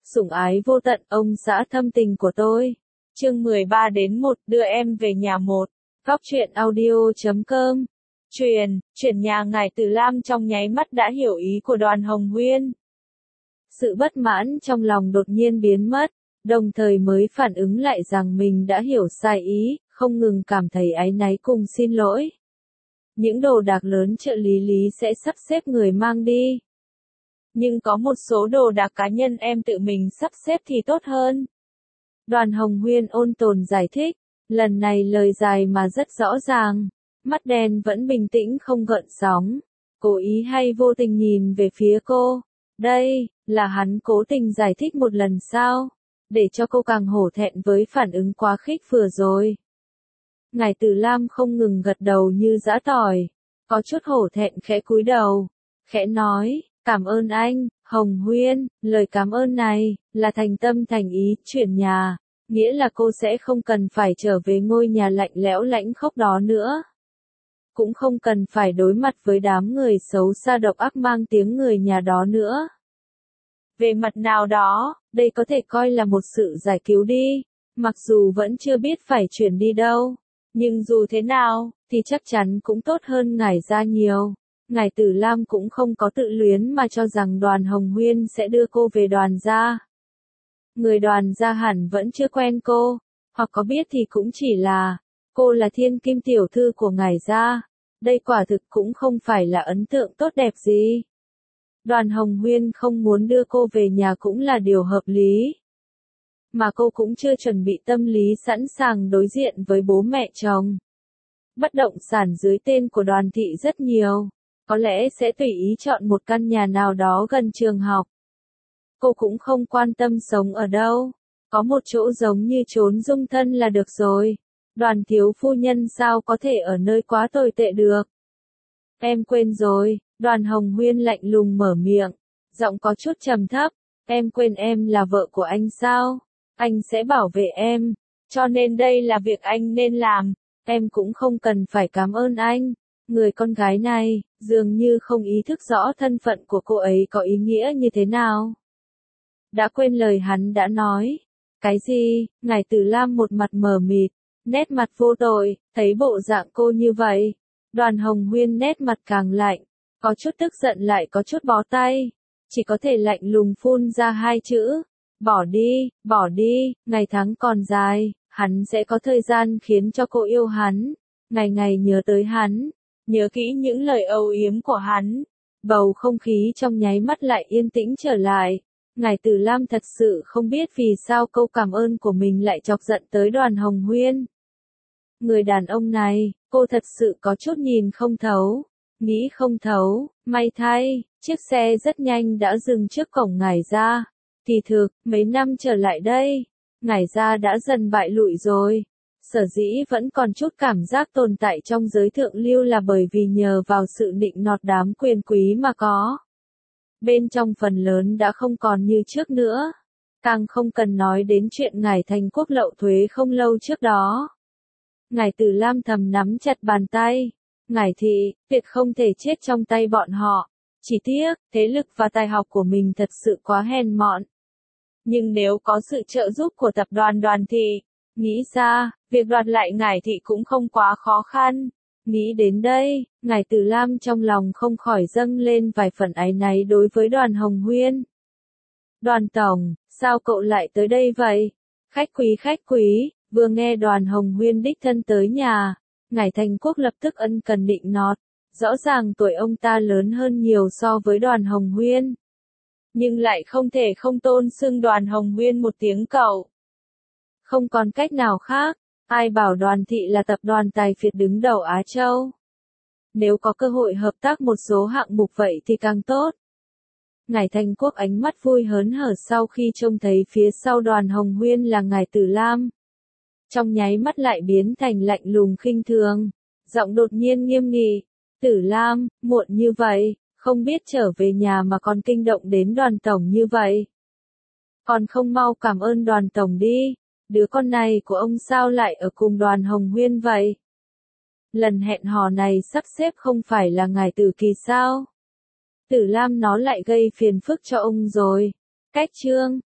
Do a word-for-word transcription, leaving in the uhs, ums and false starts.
sủng ái vô tận ông xã thâm tình của tôi. Chương mười ba đến một, đưa em về nhà một. Góc truyện audio chấm com. Truyền, chuyển nhà ngài Từ Lam trong nháy mắt đã hiểu ý của Đoàn Hồng Huyên. Sự bất mãn trong lòng đột nhiên biến mất, đồng thời mới phản ứng lại rằng mình đã hiểu sai ý, không ngừng cảm thấy áy náy cùng xin lỗi. Những đồ đạc lớn trợ lý lý sẽ sắp xếp người mang đi. Nhưng có một số đồ đạc cá nhân em tự mình sắp xếp thì tốt hơn. Đoàn Hồng Huyên ôn tồn giải thích, lần này lời dài mà rất rõ ràng, mắt đen vẫn bình tĩnh không gợn sóng, cố ý hay vô tình nhìn về phía cô. Đây, là hắn cố tình giải thích một lần sao, để cho cô càng hổ thẹn với phản ứng quá khích vừa rồi. Ngài Từ Lam không ngừng gật đầu như giã tỏi, có chút hổ thẹn khẽ cúi đầu, khẽ nói, cảm ơn anh, Hồng Huyên, lời cảm ơn này, là thành tâm thành ý, chuyển nhà, nghĩa là cô sẽ không cần phải trở về ngôi nhà lạnh lẽo lãnh khốc đó nữa. Cũng không cần phải đối mặt với đám người xấu xa độc ác mang tiếng người nhà đó nữa. Về mặt nào đó, đây có thể coi là một sự giải cứu đi, mặc dù vẫn chưa biết phải chuyển đi đâu, nhưng dù thế nào, thì chắc chắn cũng tốt hơn ngài ra nhiều. Ngài Từ Lam cũng không có tự luyến mà cho rằng Đoàn Hồng Huyên sẽ đưa cô về Đoàn gia. Người Đoàn gia hẳn vẫn chưa quen cô, hoặc có biết thì cũng chỉ là, cô là thiên kim tiểu thư của ngài gia. Đây quả thực cũng không phải là ấn tượng tốt đẹp gì. Đoàn Hồng Huyên không muốn đưa cô về nhà cũng là điều hợp lý. Mà cô cũng chưa chuẩn bị tâm lý sẵn sàng đối diện với bố mẹ chồng. Bất động sản dưới tên của Đoàn thị rất nhiều, có lẽ sẽ tùy ý chọn một căn nhà nào đó gần trường học. Cô cũng không quan tâm sống ở đâu, có một chỗ giống như chốn dung thân là được rồi. Đoàn thiếu phu nhân sao có thể ở nơi quá tồi tệ được. Em quên rồi, Đoàn Hồng Huyên lạnh lùng mở miệng, giọng có chút trầm thấp, em quên em là vợ của anh sao, anh sẽ bảo vệ em, cho nên đây là việc anh nên làm, em cũng không cần phải cảm ơn anh. Người con gái này, dường như không ý thức rõ thân phận của cô ấy có ý nghĩa như thế nào. Đã quên lời hắn đã nói. Cái gì? Ngài Từ Lam một mặt mờ mịt, nét mặt vô tội, thấy bộ dạng cô như vậy. Đoàn Hồng Huyên nét mặt càng lạnh, có chút tức giận lại có chút bó tay, chỉ có thể lạnh lùng phun ra hai chữ, bỏ đi, bỏ đi, ngày tháng còn dài, hắn sẽ có thời gian khiến cho cô yêu hắn, ngày ngày nhớ tới hắn, nhớ kỹ những lời âu yếm của hắn. Bầu không khí trong nháy mắt lại yên tĩnh trở lại. Ngài Từ Lam thật sự không biết vì sao câu cảm ơn của mình lại chọc giận tới Đoàn Hồng Huyên. Người đàn ông này, cô thật sự có chút nhìn không thấu, nghĩ không thấu, may thay, chiếc xe rất nhanh đã dừng trước cổng ngài gia. Kỳ thực, mấy năm trở lại đây, ngài gia đã dần bại lụi rồi. Sở dĩ vẫn còn chút cảm giác tồn tại trong giới thượng lưu là bởi vì nhờ vào sự nịnh nọt đám quyền quý mà có. Bên trong phần lớn đã không còn như trước nữa. Càng không cần nói đến chuyện ngài thành quốc lậu thuế không lâu trước đó. Ngài Từ Lam thầm nắm chặt bàn tay. Ngài thị, tuyệt không thể chết trong tay bọn họ. Chỉ tiếc, thế lực và tài học của mình thật sự quá hèn mọn. Nhưng nếu có sự trợ giúp của tập đoàn Đoàn thị, nghĩ ra, việc đoạt lại ngài thị cũng không quá khó khăn. Nghĩ đến đây, ngài Từ Lam trong lòng không khỏi dâng lên vài phần áy náy đối với Đoàn Hồng Huyên. Đoàn tổng, sao cậu lại tới đây vậy? Khách quý khách quý, vừa nghe Đoàn Hồng Huyên đích thân tới nhà, ngài Thành Quốc lập tức ân cần định nọt. Rõ ràng tuổi ông ta lớn hơn nhiều so với Đoàn Hồng Huyên. Nhưng lại không thể không tôn xưng Đoàn Hồng Huyên một tiếng cậu. Không còn cách nào khác. Ai bảo Đoàn thị là tập đoàn tài phiệt đứng đầu Á Châu. Nếu có cơ hội hợp tác một số hạng mục vậy thì càng tốt. Ngài Thành Quốc ánh mắt vui hớn hở sau khi trông thấy phía sau Đoàn Hồng Huyên là ngài Từ Lam. Trong nháy mắt lại biến thành lạnh lùng khinh thường, giọng đột nhiên nghiêm nghị. Tử Lam, muộn như vậy, không biết trở về nhà mà còn kinh động đến Đoàn tổng như vậy. Còn không mau cảm ơn Đoàn tổng đi. Đứa con này của ông sao lại ở cùng Đoàn Hồng Huyên vậy? Lần hẹn hò này sắp xếp không phải là ngài Tử Kỳ sao? Tử Lam nó lại gây phiền phức cho ông rồi. Cách chương,